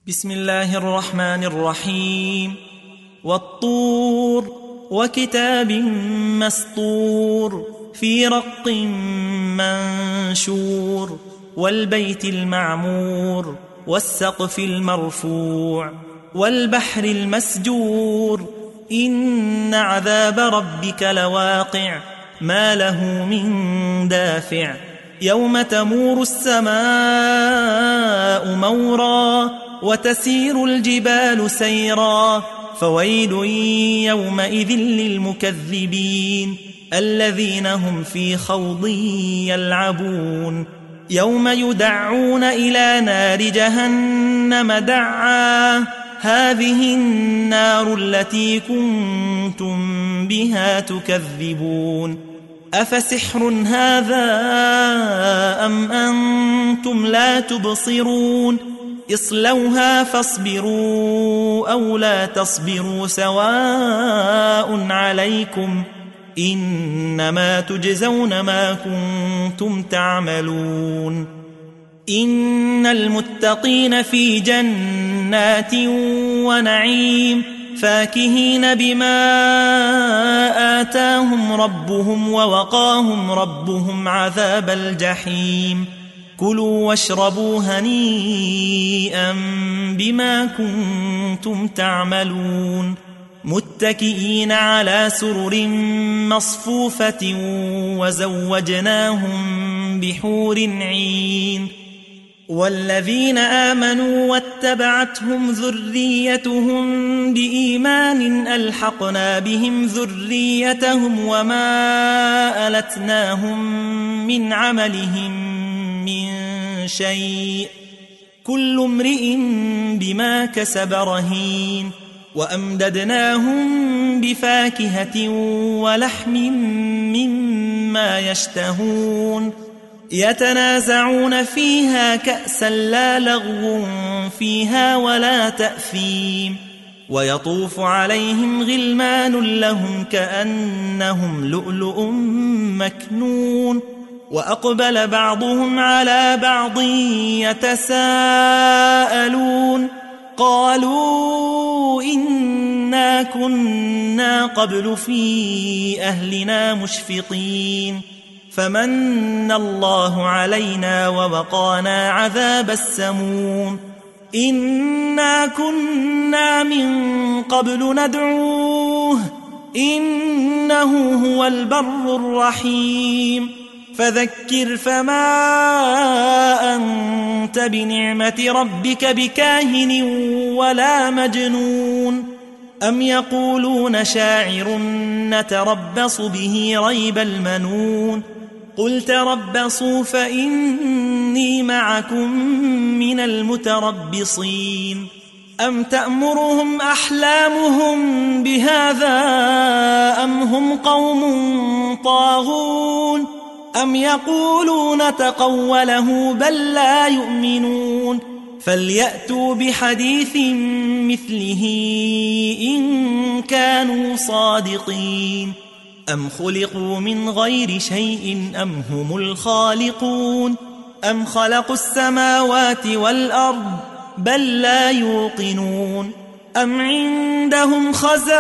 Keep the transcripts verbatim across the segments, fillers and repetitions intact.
بسم الله الرحمن الرحيم. والطور وكتاب مسطور في رق منشور والبيت المعمور والسقف المرفوع والبحر المسجور إن عذاب ربك لواقع ما له من دافع يوم تمور السماء مورا وتسير الجبال سيرا فويل يومئذ للمكذبين الذين هم في خوض يلعبون يوم يدعون إلى نار جهنم دعا هذه النار التي كنتم بها تكذبون أفسحر هذا أم أنتم لا تبصرون اصلوها فاصبروا أو لا تصبروا سواء عليكم إنما تجزون ما كنتم تعملون إن المتقين في جنات ونعيم فاكهين بما آتاهم ربهم ووقاهم ربهم عذاب الجحيم كلوا واشربوا هنيئا بما كنتم تعملون متكئين على سرر مصفوفة وزوجناهم بحور عين والذين آمنوا واتبعتهم ذريتهم بإيمان ألحقنا بهم ذريتهم وما ألتناهم من عملهم من شيء كل امرئ بما كسب رهين وأمددناهم بفاكهة ولحم مما يشتهون يتنازعون فيها كأسا لا لغو فيها ولا تأثيم ويطوف عليهم غلمان لهم كأنهم لؤلؤ مكنون وأقبل بعضهم على بعض يتساءلون قالوا إنا كنا قبل في أهلنا مشفقين فمن الله علينا ووقانا عذاب السموم إنا كنا من قبل ندعوه إنه هو البر الرحيم فذكر فما أنت بنعمة ربك بكاهن ولا مجنون أم يقولون شاعر نتربص به ريب المنون قل تربصوا فإني معكم من المتربصين أم تأمرهم أحلامهم بهذا أم هم قوم طاغون أم يقولون تقوله بل لا يؤمنون فليأتوا بحديث مثله إن كانوا صادقين أم خلقوا من غير شيء أم هم الخالقون أم خلقوا السماوات والأرض بل لا يوقنون أم عندهم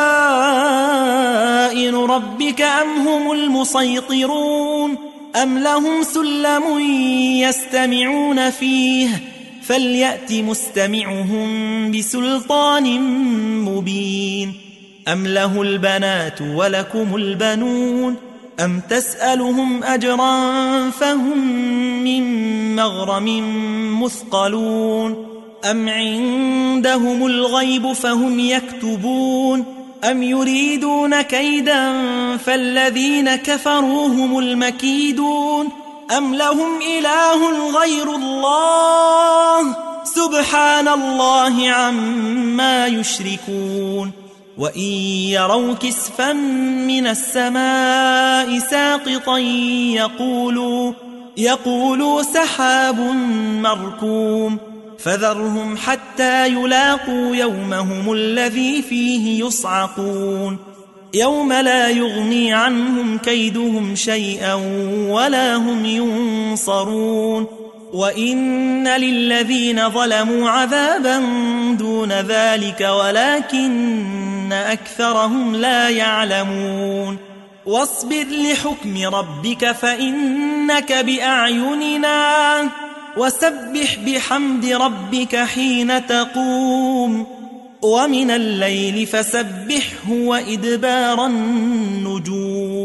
خزائن ربك أم هم المسيطرون أم لهم سلم يستمعون فيه فليأت مستمعهم بسلطان مبين أم له البنات ولكم البنون أم تسألهم أجرا فهم من مغرم مثقلون أم عندهم الغيب فهم يكتبون أم يريدون كيدا فالذين كفروا هم المكيدون أم لهم إله غير الله سبحان الله عما يشركون وإن يروا كسفا من السماء ساقطا يقولوا, يقولوا سحاب مركوم فذرهم حتى يلاقوا يومهم الذي فيه يصعقون يوم لا يغني عنهم كيدهم شيئا ولا هم ينصرون وإن للذين ظلموا عذابا دون ذلك ولكن أكثرهم لا يعلمون واصبر لحكم ربك فإنك بأعيننا وسبح بحمد ربك حين تقوم ومن الليل فسبحه وإدبار النجوم